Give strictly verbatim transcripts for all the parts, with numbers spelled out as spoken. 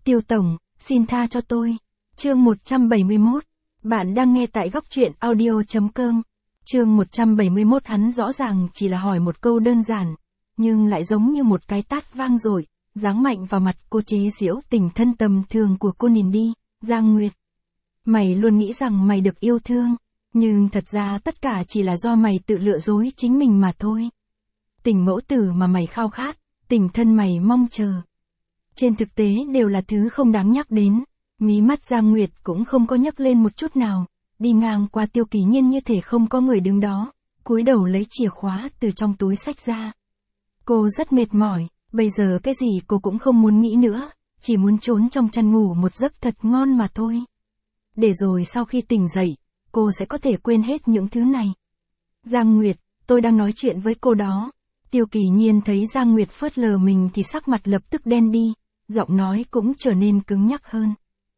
Tiêu Tổng, xin tha cho tôi. Chương một trăm bảy mươi mốt. Bạn đang nghe tại góc truyện audio chấm com. Chương một trăm bảy mươi mốt. Hắn rõ ràng chỉ là hỏi một câu đơn giản, nhưng lại giống như một cái tát vang dội, giáng mạnh vào mặt cô, chế giễu tình thân tầm thường của cô. Nhìn đi, Giang Nguyệt. Mày luôn nghĩ rằng mày được yêu thương, nhưng thật ra tất cả chỉ là do mày tự lừa dối chính mình mà thôi. Tình mẫu tử mà mày khao khát, tình thân mày mong chờ, trên thực tế đều là thứ không đáng nhắc đến. Mí mắt Giang Nguyệt cũng không có nhấc lên một chút nào, đi ngang qua Tiêu Kỳ Nhiên như thể không có người đứng đó, cúi đầu lấy chìa khóa từ trong túi xách ra. Cô rất mệt mỏi, bây giờ cái gì cô cũng không muốn nghĩ nữa, chỉ muốn trốn trong chăn ngủ một giấc thật ngon mà thôi. Để rồi sau khi tỉnh dậy, cô sẽ có thể quên hết những thứ này. Giang Nguyệt, tôi đang nói chuyện với cô đó. Tiêu Kỳ Nhiên thấy Giang Nguyệt phớt lờ mình thì sắc mặt lập tức đen đi, giọng nói cũng trở nên cứng nhắc hơn.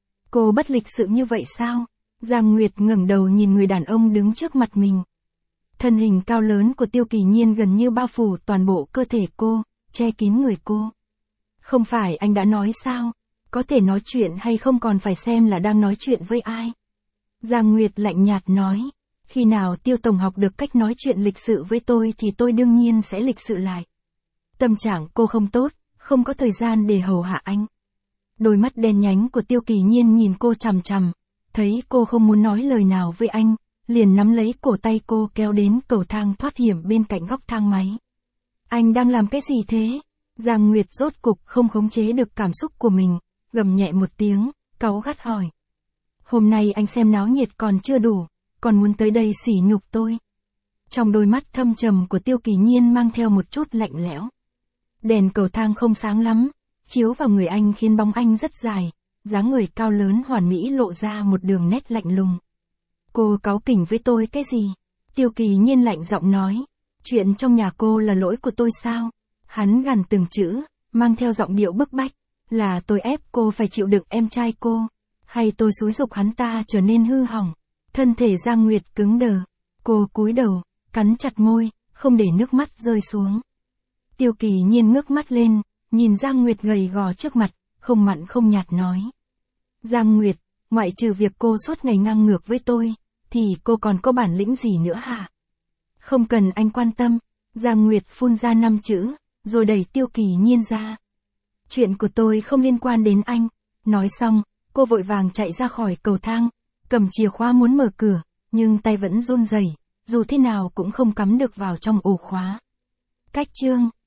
Cô bất lịch sự như vậy sao? Giang Nguyệt ngẩng đầu nhìn người đàn ông đứng trước mặt mình. Thân hình cao lớn của Tiêu Kỳ Nhiên gần như bao phủ toàn bộ cơ thể cô, che kín người cô. Không phải anh đã nói sao? Có thể nói chuyện hay không còn phải xem là đang nói chuyện với ai. Giang Nguyệt lạnh nhạt nói. Khi nào Tiêu Tổng học được cách nói chuyện lịch sự với tôi thì tôi đương nhiên sẽ lịch sự lại. Tâm trạng cô không tốt, không có thời gian để hầu hạ anh. Đôi mắt đen nhánh của Tiêu Kỳ Nhiên nhìn cô chằm chằm, thấy cô không muốn nói lời nào với anh, liền nắm lấy cổ tay cô kéo đến cầu thang thoát hiểm bên cạnh góc thang máy. Anh đang làm cái gì thế? Giang Nguyệt rốt cục không khống chế được cảm xúc của mình, gầm nhẹ một tiếng, cáu gắt hỏi. Hôm nay anh xem náo nhiệt còn chưa đủ, còn muốn tới đây sỉ nhục tôi. Trong đôi mắt thâm trầm của Tiêu Kỳ Nhiên mang theo một chút lạnh lẽo. Đèn cầu thang không sáng lắm, chiếu vào người anh khiến bóng anh rất dài, dáng người cao lớn hoàn mỹ lộ ra một đường nét lạnh lùng. Cô cáu kỉnh với tôi cái gì? Tiêu Kỳ Nhiên lạnh giọng nói. Chuyện trong nhà cô là lỗi của tôi sao? Hắn gằn từng chữ, mang theo giọng điệu bức bách. Là tôi ép cô phải chịu đựng em trai cô, hay tôi xúi giục hắn ta trở nên hư hỏng? Thân thể Giang Nguyệt cứng đờ, cô cúi đầu, cắn chặt môi, không để nước mắt rơi xuống. Tiêu Kỳ Nhiên ngước mắt lên, nhìn Giang Nguyệt gầy gò trước mặt, không mặn không nhạt nói. Giang Nguyệt, ngoại trừ việc cô suốt ngày ngang ngược với tôi, thì cô còn có bản lĩnh gì nữa hả? Không cần anh quan tâm. Giang Nguyệt phun ra năm chữ, rồi đẩy Tiêu Kỳ Nhiên ra. Chuyện của tôi không liên quan đến anh. Nói xong, cô vội vàng chạy ra khỏi cầu thang, cầm chìa khóa muốn mở cửa, nhưng tay vẫn run rẩy, dù thế nào cũng không cắm được vào trong ổ khóa. Cách chương